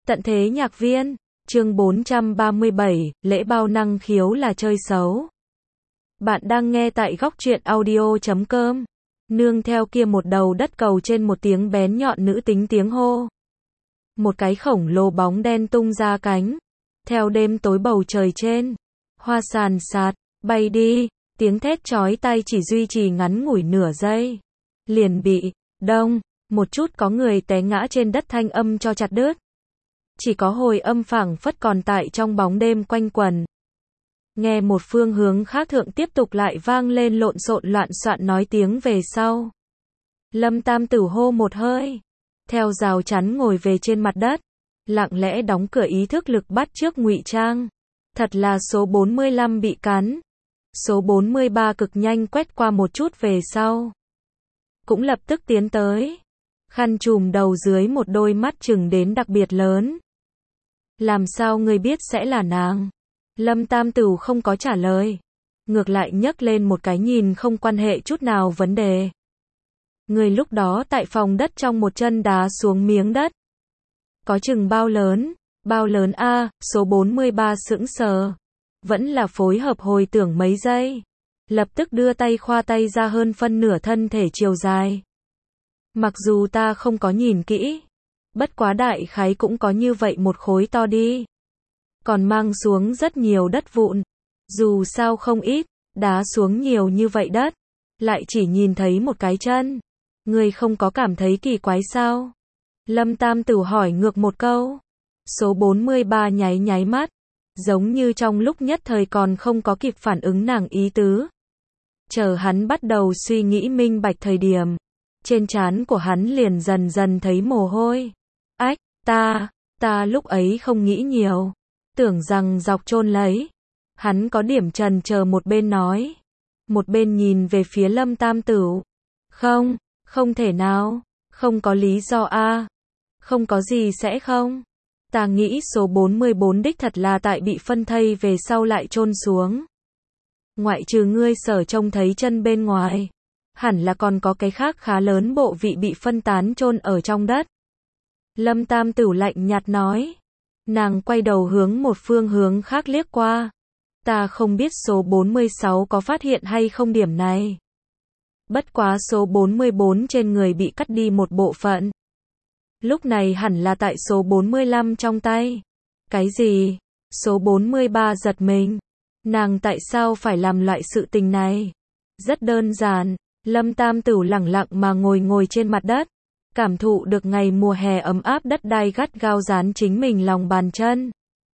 Tận thế nhạc viên, chương 437, lễ bao năng khiếu là chơi xấu. Bạn đang nghe tại góc truyện audio.com. Nương theo kia một đầu đất cầu trên một tiếng bén nhọn nữ tính tiếng hô. Một cái khổng lồ bóng đen tung ra cánh. Theo đêm tối bầu trời trên. Hoa sàn sạt, bay đi, tiếng thét chói tai chỉ duy trì ngắn ngủi nửa giây. Liền bị, đông, một chút có người té ngã trên đất thanh âm cho chặt đứt. Chỉ có hồi âm phảng phất còn tại trong bóng đêm quanh quẩn. Nghe một phương hướng khác thượng tiếp tục lại vang lên lộn xộn loạn soạn nói tiếng về sau. Lâm Tam Tử hô một hơi. Theo rào chắn ngồi về trên mặt đất. Lặng lẽ đóng cửa ý thức lực bắt trước ngụy trang. Thật là số 45 bị cắn. Số 43 cực nhanh quét qua một chút về sau. Cũng lập tức tiến tới. Khăn trùm đầu dưới một đôi mắt chừng đến đặc biệt lớn. Làm sao ngươi biết sẽ là nàng? Lâm Tam Tử không có trả lời. Ngược lại nhấc lên một cái nhìn không quan hệ chút nào vấn đề. Người lúc đó tại phòng đất trong một chân đá xuống miếng đất. Có chừng bao lớn? Bao lớn a? Số 43 sững sờ. Vẫn là phối hợp hồi tưởng mấy giây. Lập tức đưa tay khoa tay ra hơn phân nửa thân thể chiều dài. Mặc dù ta không có nhìn kỹ. Bất quá đại khái cũng có như vậy một khối to đi. Còn mang xuống rất nhiều đất vụn. Dù sao không ít, đá xuống nhiều như vậy đất. Lại chỉ nhìn thấy một cái chân. Người không có cảm thấy kỳ quái sao? Lâm Tam Tử hỏi ngược một câu. Số 43 nháy nháy mắt. Giống như trong lúc nhất thời còn không có kịp phản ứng nàng ý tứ. Chờ hắn bắt đầu suy nghĩ minh bạch thời điểm. Trên trán của hắn liền dần dần thấy mồ hôi. Ách, ta lúc ấy không nghĩ nhiều. Tưởng rằng dọc chôn lấy. Hắn có điểm chần chờ một bên nói. Một bên nhìn về phía Lâm Tam Tử. Không thể nào. Không có lý do a. Không có gì sẽ không. Ta nghĩ số 44 đích thật là tại bị phân thây về sau lại chôn xuống. Ngoại trừ ngươi sở trông thấy chân bên ngoài. Hẳn là còn có cái khác khá lớn bộ vị bị phân tán chôn ở trong đất. Lâm Tam Tử lạnh nhạt nói. Nàng quay đầu hướng một phương hướng khác liếc qua. Ta không biết số 46 có phát hiện hay không điểm này. Bất quá số 44 trên người bị cắt đi một bộ phận. Lúc này hẳn là tại số 45 trong tay. Cái gì? Số 43 giật mình. Nàng tại sao phải làm loại sự tình này? Rất đơn giản. Lâm Tam Tử lẳng lặng mà ngồi trên mặt đất. Cảm thụ được ngày mùa hè ấm áp đất đai gắt gao dán chính mình lòng bàn chân.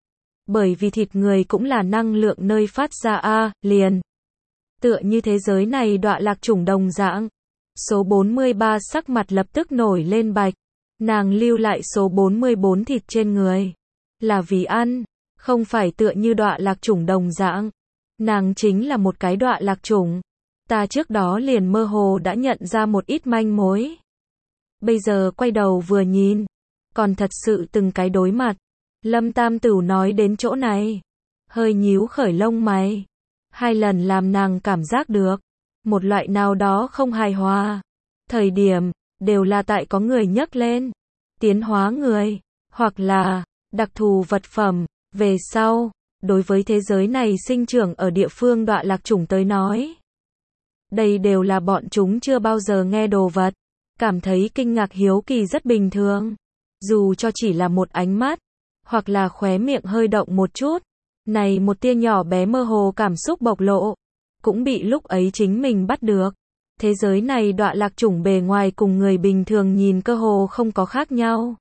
Bởi vì thịt người cũng là năng lượng nơi phát ra liền. Tựa như thế giới này đọa lạc chủng đồng dạng. Số 43 sắc mặt lập tức nổi lên bạch. Nàng lưu lại số 44 thịt trên người. Là vì ăn. Không phải tựa như đọa lạc chủng đồng dạng. Nàng chính là một cái đọa lạc chủng. Ta trước đó liền mơ hồ đã nhận ra một ít manh mối. Bây giờ quay đầu vừa nhìn. Còn thật sự từng cái đối mặt. Lâm Tam Tử nói đến chỗ này. Hơi nhíu khởi lông mày. Hai lần làm nàng cảm giác được. Một loại nào đó không hài hòa. Thời điểm, đều là tại có người nhấc lên. Tiến hóa người. Hoặc là, đặc thù vật phẩm. Về sau, đối với thế giới này sinh trưởng ở địa phương đọa lạc chủng tới nói. Đây đều là bọn chúng chưa bao giờ nghe đồ vật. Cảm thấy kinh ngạc hiếu kỳ rất bình thường. Dù cho chỉ là một ánh mắt. Hoặc là khóe miệng hơi động một chút. Này một tia nhỏ bé mơ hồ cảm xúc bộc lộ. Cũng bị lúc ấy chính mình bắt được. Thế giới này đọa lạc chủng bề ngoài cùng người bình thường nhìn cơ hồ không có khác nhau.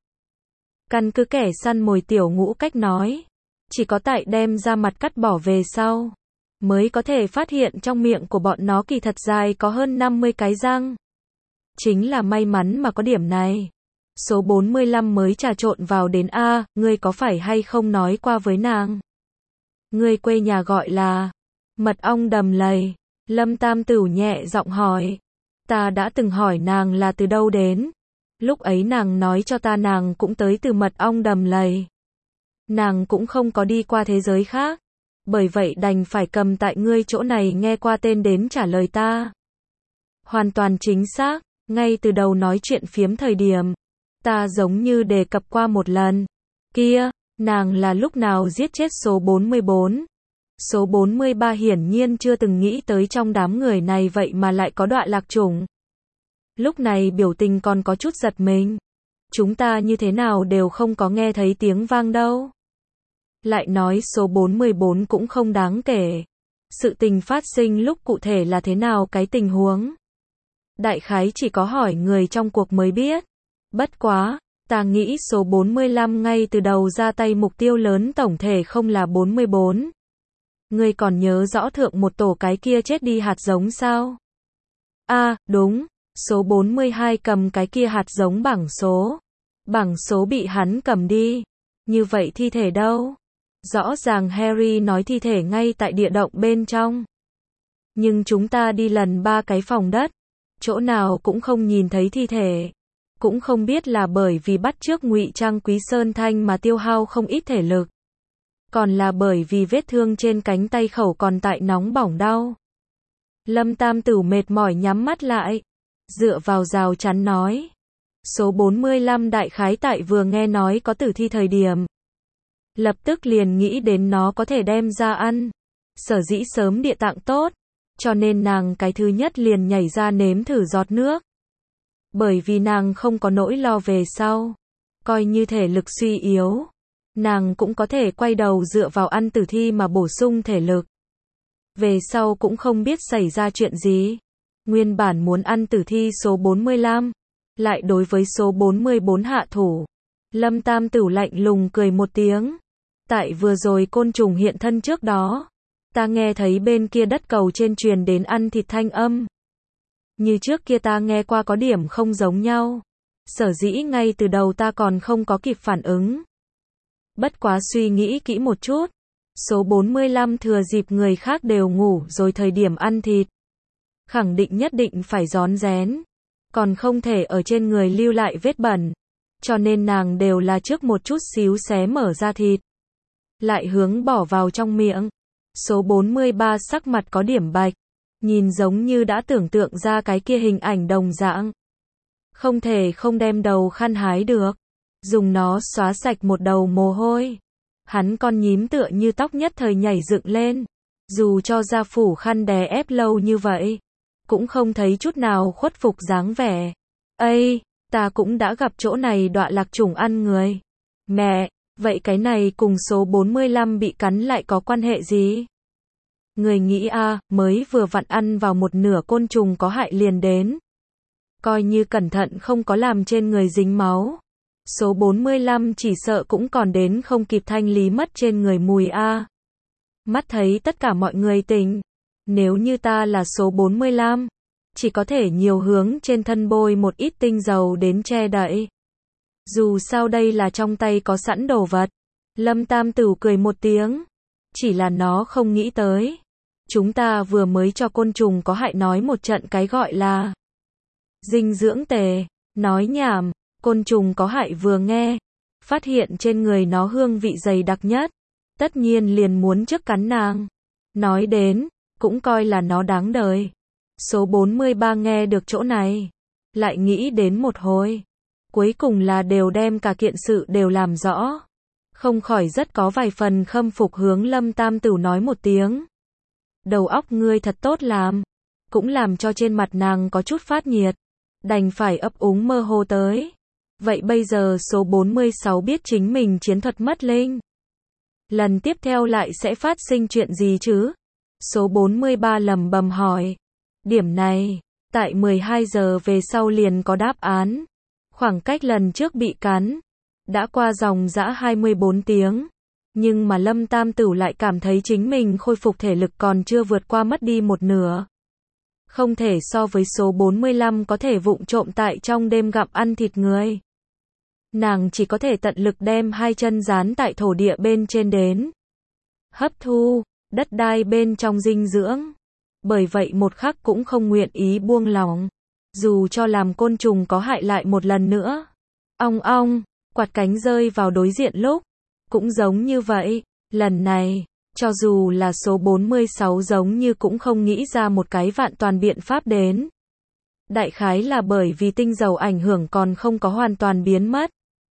Căn cứ kẻ săn mồi tiểu ngũ cách nói. Chỉ có tại đem ra mặt cắt bỏ về sau. Mới có thể phát hiện trong miệng của bọn nó kỳ thật dài có hơn 50 cái răng. Chính là may mắn mà có điểm này. Số 45 mới trà trộn vào đến ngươi có phải hay không nói qua với nàng? Ngươi quê nhà gọi là Mật Ong Đầm Lầy. Lâm Tam Tử nhẹ giọng hỏi. Ta đã từng hỏi nàng là từ đâu đến. Lúc ấy nàng nói cho ta nàng cũng tới từ Mật Ong Đầm Lầy. Nàng cũng không có đi qua thế giới khác. Bởi vậy đành phải cầm tại ngươi chỗ này nghe qua tên đến trả lời ta. Hoàn toàn chính xác. Ngay từ đầu nói chuyện phiếm thời điểm. Ta giống như đề cập qua một lần. Kia, nàng là lúc nào giết chết số 44? Số 43 hiển nhiên chưa từng nghĩ tới trong đám người này vậy mà lại có Đọa Lạc Chủng. Lúc này biểu tình còn có chút giật mình. Chúng ta như thế nào đều không có nghe thấy tiếng vang đâu. Lại nói số 44 cũng không đáng kể. Sự tình phát sinh lúc cụ thể là thế nào cái tình huống? Đại khái chỉ có hỏi người trong cuộc mới biết. Bất quá, ta nghĩ số 45 ngay từ đầu ra tay mục tiêu lớn tổng thể không là 44. Ngươi còn nhớ rõ thượng một tổ cái kia chết đi hạt giống sao? Đúng, số 42 cầm cái kia hạt giống bảng số. Bảng số bị hắn cầm đi. Như vậy thi thể đâu? Rõ ràng Harry nói thi thể ngay tại địa động bên trong. Nhưng chúng ta đi lần 3 cái phòng đất. Chỗ nào cũng không nhìn thấy thi thể. Cũng không biết là bởi vì bắt chước ngụy trang Quý Sơn Thanh mà tiêu hao không ít thể lực. Còn là bởi vì vết thương trên cánh tay khẩu còn tại nóng bỏng đau. Lâm Tam Tửu mệt mỏi nhắm mắt lại. Dựa vào rào chắn nói. Số 45 đại khái tại vừa nghe nói có tử thi thời điểm. Lập tức liền nghĩ đến nó có thể đem ra ăn. Sở dĩ sớm địa tạng tốt. Cho nên nàng cái thứ nhất liền nhảy ra nếm thử giọt nước. Bởi vì nàng không có nỗi lo về sau. Coi như thể lực suy yếu. Nàng cũng có thể quay đầu dựa vào ăn tử thi mà bổ sung thể lực. Về sau cũng không biết xảy ra chuyện gì. Nguyên bản muốn ăn tử thi số 45. Lại đối với số 44 hạ thủ. Lâm Tam Tửu lạnh lùng cười một tiếng. Tại vừa rồi côn trùng hiện thân trước đó. Ta nghe thấy bên kia đất cầu trên truyền đến ăn thịt thanh âm. Như trước kia ta nghe qua có điểm không giống nhau. Sở dĩ ngay từ đầu ta còn không có kịp phản ứng. Bất quá suy nghĩ kỹ một chút. Số 45 thừa dịp người khác đều ngủ rồi thời điểm ăn thịt. Khẳng định nhất định phải rón rén. Còn không thể ở trên người lưu lại vết bẩn. Cho nên nàng đều là trước một chút xíu xé mở ra thịt. Lại hướng bỏ vào trong miệng. Số 43 sắc mặt có điểm bạch. Nhìn giống như đã tưởng tượng ra cái kia hình ảnh đồng dạng. Không thể không đem đầu khăn hái được. Dùng nó xóa sạch một đầu mồ hôi. Hắn con nhím tựa như tóc nhất thời nhảy dựng lên. Dù cho gia phủ khăn đè ép lâu như vậy. Cũng không thấy chút nào khuất phục dáng vẻ. Ây, ta cũng đã gặp chỗ này Đọa Lạc Chủng ăn người. Mẹ, vậy cái này cùng số 45 bị cắn lại có quan hệ gì? Người nghĩ mới vừa vặn ăn vào một nửa côn trùng có hại liền đến. Coi như cẩn thận không có làm trên người dính máu. Số 45 chỉ sợ cũng còn đến không kịp thanh lý mất trên người mùi Mắt thấy tất cả mọi người tỉnh. Nếu như ta là số 45, chỉ có thể nhiều hướng trên thân bôi một ít tinh dầu đến che đậy. Dù sao đây là trong tay có sẵn đồ vật. Lâm Tam Tửu cười một tiếng. Chỉ là nó không nghĩ tới. Chúng ta vừa mới cho côn trùng có hại nói một trận cái gọi là dinh dưỡng tề. Nói nhảm, côn trùng có hại vừa nghe. Phát hiện trên người nó hương vị dày đặc nhất. Tất nhiên liền muốn trước cắn nàng. Nói đến, cũng coi là nó đáng đời. Số 43 nghe được chỗ này. Lại nghĩ đến một hồi. Cuối cùng là đều đem cả kiện sự đều làm rõ. Không khỏi rất có vài phần khâm phục hướng Lâm Tam Tửu nói một tiếng. Đầu óc ngươi thật tốt làm. Cũng làm cho trên mặt nàng có chút phát nhiệt. Đành phải ấp úng mơ hồ tới. Vậy bây giờ số 46 biết chính mình chiến thuật mất linh. Lần tiếp theo lại sẽ phát sinh chuyện gì chứ? Số 43 lẩm bẩm hỏi. Điểm này, tại 12 giờ về sau liền có đáp án. Khoảng cách lần trước bị cắn, đã qua dòng dã 24 tiếng. Nhưng mà Lâm Tam Tửu lại cảm thấy chính mình khôi phục thể lực còn chưa vượt qua mất đi một nửa. Không thể so với số 45 có thể vụng trộm tại trong đêm gặm ăn thịt người. Nàng chỉ có thể tận lực đem hai chân dán tại thổ địa bên trên đến. Hấp thu, đất đai bên trong dinh dưỡng. Bởi vậy một khắc cũng không nguyện ý buông lỏng. Dù cho làm côn trùng có hại lại một lần nữa. Ong ong, quạt cánh rơi vào đối diện lúc. Cũng giống như vậy, lần này, cho dù là số 46 giống như cũng không nghĩ ra một cái vạn toàn biện pháp đến. Đại khái là bởi vì tinh dầu ảnh hưởng còn không có hoàn toàn biến mất.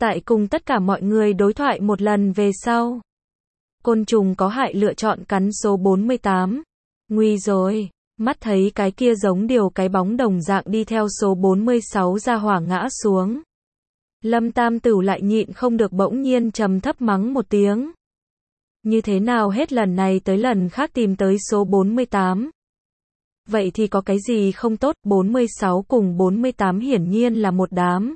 Tại cùng tất cả mọi người đối thoại một lần về sau, côn trùng có hại lựa chọn cắn số 48. Nguy rồi, mắt thấy cái kia giống điều cái bóng đồng dạng đi theo số 46 ra hỏa ngã xuống. Lâm Tam Tửu lại nhịn không được bỗng nhiên trầm thấp mắng một tiếng. Như thế nào hết lần này tới lần khác tìm tới số 48? Vậy thì có cái gì không tốt, 46 cùng 48 hiển nhiên là một đám.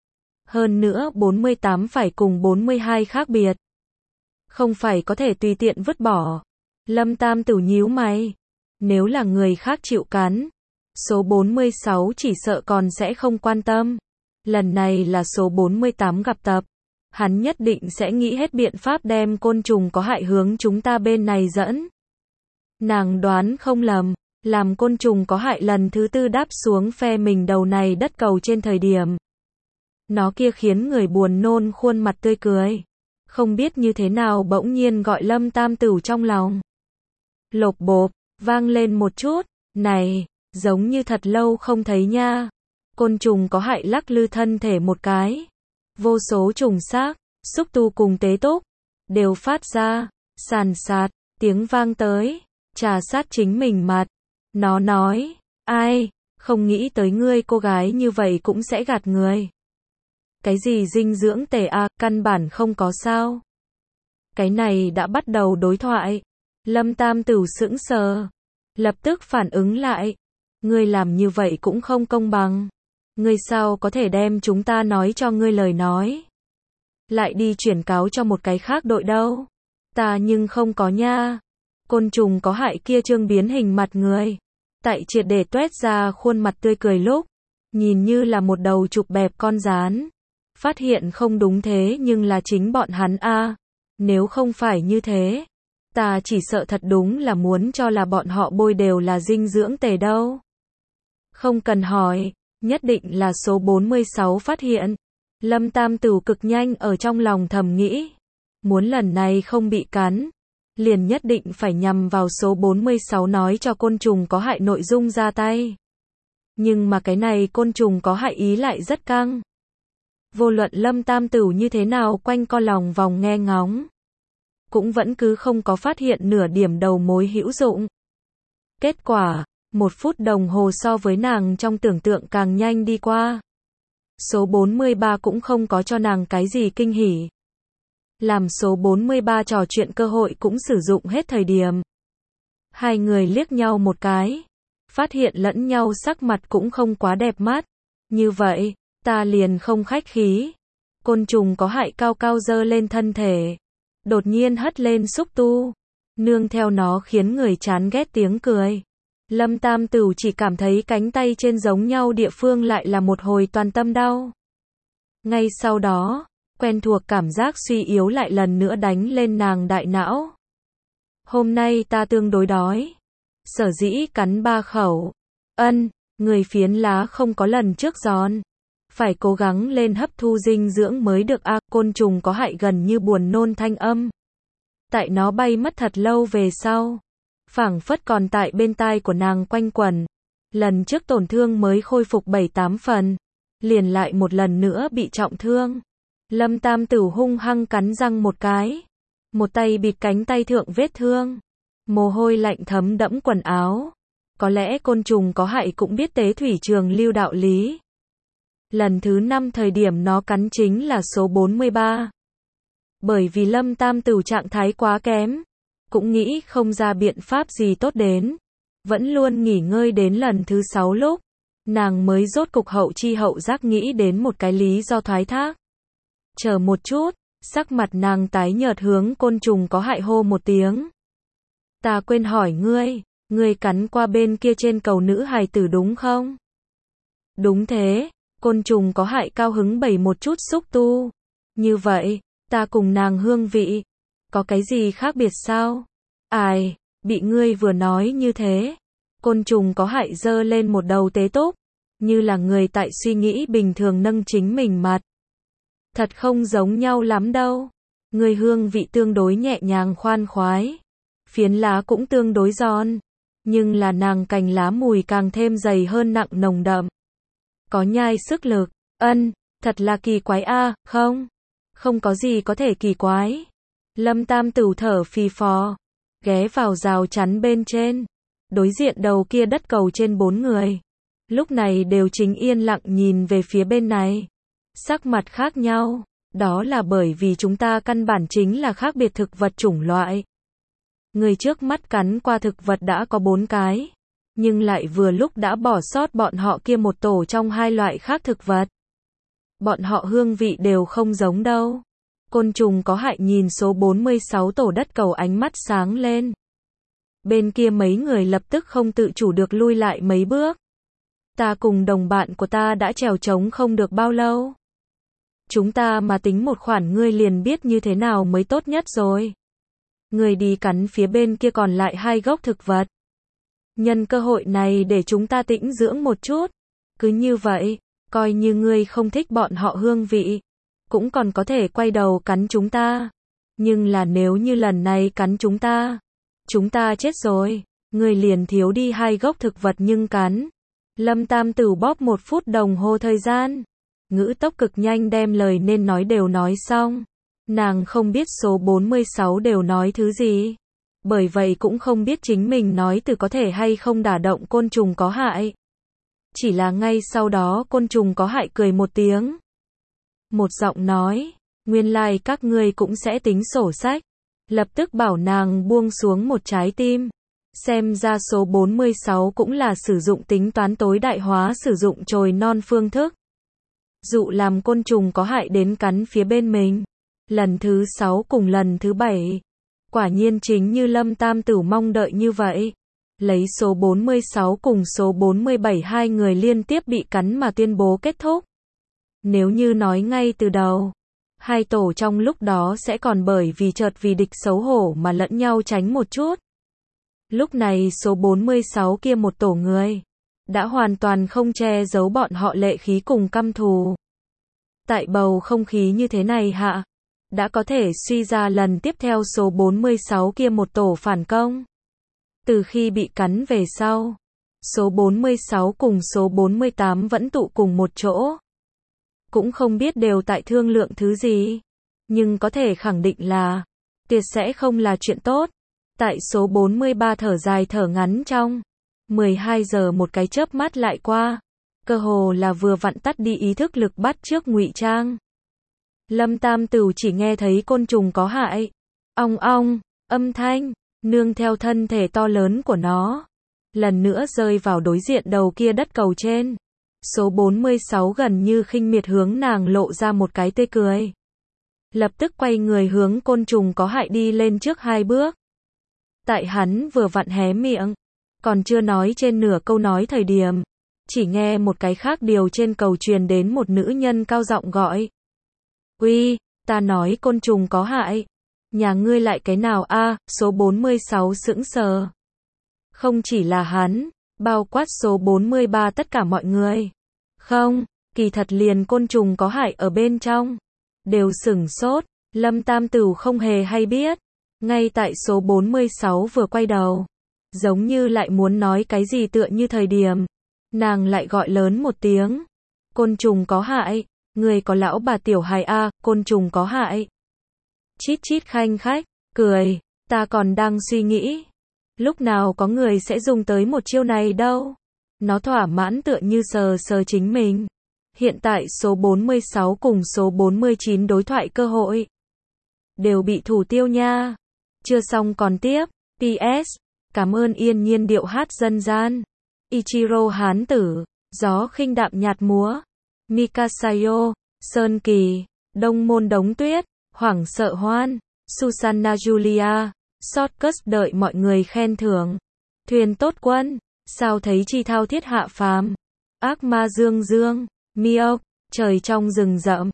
Hơn nữa 48 phải cùng 42 khác biệt. Không phải có thể tùy tiện vứt bỏ. Lâm Tam Tửu nhíu mày. Nếu là người khác chịu cắn, số 46 chỉ sợ còn sẽ không quan tâm. Lần này là số 48 gặp tập. Hắn nhất định sẽ nghĩ hết biện pháp đem côn trùng có hại hướng chúng ta bên này dẫn. Nàng đoán không lầm, làm côn trùng có hại lần thứ tư đáp xuống phe mình đầu này đất cầu trên thời điểm. Nó kia khiến người buồn nôn khuôn mặt tươi cười. Không biết như thế nào bỗng nhiên gọi Lâm Tam Tửu trong lòng. Lộp bộp, vang lên một chút. Này, giống như thật lâu không thấy nha. Côn trùng có hại lắc lư thân thể một cái. Vô số trùng xác, xúc tu cùng tế túc, đều phát ra, sàn sạt, tiếng vang tới, trà sát chính mình mặt. Nó nói, ai, không nghĩ tới ngươi cô gái như vậy cũng sẽ gạt người. Cái gì dinh dưỡng tề a, căn bản không có sao. Cái này đã bắt đầu đối thoại. Lâm Tam Tửu sững sờ, lập tức phản ứng lại. Ngươi làm như vậy cũng không công bằng. Ngươi sao có thể đem chúng ta nói cho ngươi lời nói, lại đi chuyển cáo cho một cái khác đội đâu? Ta nhưng không có nha. Côn trùng có hại kia trương biến hình mặt người, tại triệt để tuét ra khuôn mặt tươi cười lúc, nhìn như là một đầu chụp bẹp con gián. Phát hiện không đúng thế nhưng là chính bọn hắn a. Nếu không phải như thế, ta chỉ sợ thật đúng là muốn cho là bọn họ bôi đều là dinh dưỡng tề đâu. Không cần hỏi, nhất định là số 46 phát hiện. Lâm Tam Tửu cực nhanh ở trong lòng thầm nghĩ. Muốn lần này không bị cắn, liền nhất định phải nhằm vào số 46 nói cho côn trùng có hại nội dung ra tay. Nhưng mà cái này côn trùng có hại ý lại rất căng. Vô luận Lâm Tam Tửu như thế nào quanh co lòng vòng nghe ngóng, cũng vẫn cứ không có phát hiện nửa điểm đầu mối hữu dụng. Kết quả, 1 phút đồng hồ so với nàng trong tưởng tượng càng nhanh đi qua. Số 43 cũng không có cho nàng cái gì kinh hỉ. Làm số 43 trò chuyện cơ hội cũng sử dụng hết thời điểm. Hai người liếc nhau một cái, phát hiện lẫn nhau sắc mặt cũng không quá đẹp mắt. Như vậy, ta liền không khách khí. Côn trùng có hại cao cao dơ lên thân thể, đột nhiên hất lên xúc tu, nương theo nó khiến người chán ghét tiếng cười. Lâm Tam Tửu chỉ cảm thấy cánh tay trên giống nhau địa phương lại là một hồi toàn tâm đau. Ngay sau đó, quen thuộc cảm giác suy yếu lại lần nữa đánh lên nàng đại não. Hôm nay ta tương đối đói. Sở dĩ cắn 3 khẩu. Người phiến lá không có lần trước giòn. Phải cố gắng lên hấp thu dinh dưỡng mới được a. Côn trùng có hại gần như buồn nôn thanh âm. Tại nó bay mất thật lâu về sau, phảng phất còn tại bên tai của nàng quanh quẩn. Lần trước tổn thương mới khôi phục 7-8 phần, liền lại một lần nữa bị trọng thương. Lâm Tam Tửu hung hăng cắn răng một cái, một tay bịt cánh tay thượng vết thương, mồ hôi lạnh thấm đẫm quần áo. Có lẽ côn trùng có hại cũng biết tế thủy trường lưu đạo lý. Lần thứ 5 thời điểm nó cắn chính là số 43. Bởi vì Lâm Tam Tửu trạng thái quá kém, cũng nghĩ không ra biện pháp gì tốt đến, vẫn luôn nghỉ ngơi đến lần thứ 6 lúc, nàng mới rốt cục hậu chi hậu giác nghĩ đến một cái lý do thoái thác. Chờ một chút, sắc mặt nàng tái nhợt hướng côn trùng có hại hô một tiếng. Ta quên hỏi ngươi cắn qua bên kia trên cầu nữ hài tử đúng không? Đúng thế, côn trùng có hại cao hứng bày một chút xúc tu. Như vậy, ta cùng nàng hương vị, có cái gì khác biệt sao? Ai, bị ngươi vừa nói như thế. Côn trùng có hại dơ lên một đầu tế túc, như là người tại suy nghĩ bình thường nâng chính mình mặt. Thật không giống nhau lắm đâu. Người hương vị tương đối nhẹ nhàng khoan khoái, phiến lá cũng tương đối giòn, nhưng là nàng cành lá mùi càng thêm dày hơn nặng nồng đậm. Có nhai sức lực. Thật là kỳ quái a, không có gì có thể kỳ quái. Lâm Tam Tửu thở phì phò, ghé vào rào chắn bên trên. Đối diện đầu kia đất cầu trên 4 người. Lúc này đều chính yên lặng nhìn về phía bên này. Sắc mặt khác nhau, đó là bởi vì chúng ta căn bản chính là khác biệt thực vật chủng loại. Người trước mắt cắn qua thực vật đã có 4 cái, nhưng lại vừa lúc đã bỏ sót bọn họ kia một tổ trong 2 loại khác thực vật. Bọn họ hương vị đều không giống đâu. Côn trùng có hại nhìn số 46 tổ đất cầu ánh mắt sáng lên. Bên kia mấy người lập tức không tự chủ được lui lại mấy bước. Ta cùng đồng bạn của ta đã trèo trống không được bao lâu. Chúng ta mà tính một khoản ngươi liền biết như thế nào mới tốt nhất rồi. Người đi cắn phía bên kia còn lại 2 gốc thực vật. Nhân cơ hội này để chúng ta tĩnh dưỡng một chút. Cứ như vậy, coi như ngươi không thích bọn họ hương vị, cũng còn có thể quay đầu cắn chúng ta. Nhưng là nếu như lần này cắn chúng ta chết rồi. Ngươi liền thiếu đi 2 gốc thực vật nhưng cắn. Lâm Tam Tửu bóp 1 phút đồng hồ thời gian. Ngữ tốc cực nhanh đem lời nên nói đều nói xong. Nàng không biết số 46 đều nói thứ gì. Bởi vậy cũng không biết chính mình nói từ có thể hay không đả động côn trùng có hại. Chỉ là ngay sau đó côn trùng có hại cười một tiếng. Một giọng nói, nguyên lai các ngươi cũng sẽ tính sổ sách. Lập tức bảo nàng buông xuống một trái tim. Xem ra số 46 cũng là sử dụng tính toán tối đại hóa sử dụng chồi non phương thức. Dụ làm côn trùng có hại đến cắn phía bên mình. Lần thứ 6 cùng lần thứ 7. Quả nhiên chính như Lâm Tam Tửu mong đợi như vậy. Lấy số 46 cùng số 47 2 người liên tiếp bị cắn mà tuyên bố kết thúc. Nếu như nói ngay từ đầu, 2 tổ trong lúc đó sẽ còn bởi vì chợt vì địch xấu hổ mà lẫn nhau tránh một chút. Lúc này số 46 kia một tổ người, đã hoàn toàn không che giấu bọn họ lệ khí cùng căm thù. Tại bầu không khí như thế này hạ, đã có thể suy ra lần tiếp theo số 46 kia một tổ phản công. Từ khi bị cắn về sau, số 46 cùng số 48 vẫn tụ cùng một chỗ. Cũng không biết đều tại thương lượng thứ gì, nhưng có thể khẳng định là tuyệt sẽ không là chuyện tốt. Tại số 43 thở dài thở ngắn trong 12 giờ một cái chớp mắt lại qua, cơ hồ là vừa vặn tắt đi ý thức lực bắt trước ngụy trang. Lâm Tam Tửu chỉ nghe thấy côn trùng có hại, ong ong, âm thanh nương theo thân thể to lớn của nó, lần nữa rơi vào đối diện đầu kia đất cầu trên. Số 46 gần như khinh miệt hướng nàng lộ ra một cái tươi cười. Lập tức quay người hướng côn trùng có hại đi lên trước 2 bước. Tại hắn vừa vặn hé miệng, còn chưa nói trên nửa câu nói thời điểm, chỉ nghe một cái khác điều trên cầu truyền đến một nữ nhân cao giọng gọi. Uy, ta nói côn trùng có hại. Nhà ngươi lại cái nào a? Số 46 sững sờ. Không chỉ là hắn, bao quát số 43 tất cả mọi người. Không, kỳ thật liền côn trùng có hại ở bên trong. Đều sửng sốt, Lâm Tam Tửu không hề hay biết. Ngay tại số 46 vừa quay đầu, giống như lại muốn nói cái gì tựa như thời điểm. Nàng lại gọi lớn một tiếng. Côn trùng có hại, người có lão bà tiểu hài a, côn trùng có hại. Chít chít khanh khách, cười, ta còn đang suy nghĩ. Lúc nào có người sẽ dùng tới một chiêu này đâu. Nó thỏa mãn tựa như sờ sờ chính mình. Hiện tại số 46 cùng số 49 đối thoại cơ hội đều bị thủ tiêu nha. Chưa xong còn tiếp. PS. Cảm ơn yên nhiên điệu hát dân gian. Ichiro hán tử. Gió khinh đạm nhạt múa. Mikasayo. Sơn kỳ. Đông môn đống tuyết. Hoảng sợ hoan. Susanna Julia. Shortcut đợi mọi người khen thưởng. Thuyền tốt quân. Sao thấy chi thao thiết hạ phàm. Ác ma dương dương. Miok. Trời trong rừng rậm.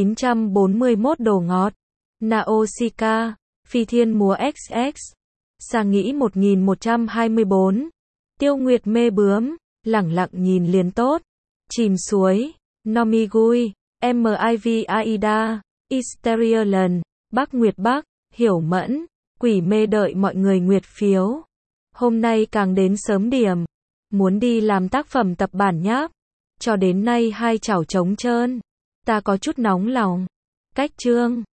941 đồ ngọt. Naosika. Phi thiên múa XX. Sa nghĩ 1124. Tiêu nguyệt mê bướm. Lẳng lặng nhìn liền tốt. Chìm suối. Nomigui. MIV Aida. Hysteria lần. Bắc Nguyệt Bắc. Hiểu mẫn. Quỷ mê đợi mọi người nguyệt phiếu. Hôm nay càng đến sớm điểm. Muốn đi làm tác phẩm tập bản nháp. Cho đến nay 2 chảo trống trơn. Ta có chút nóng lòng. Cách chương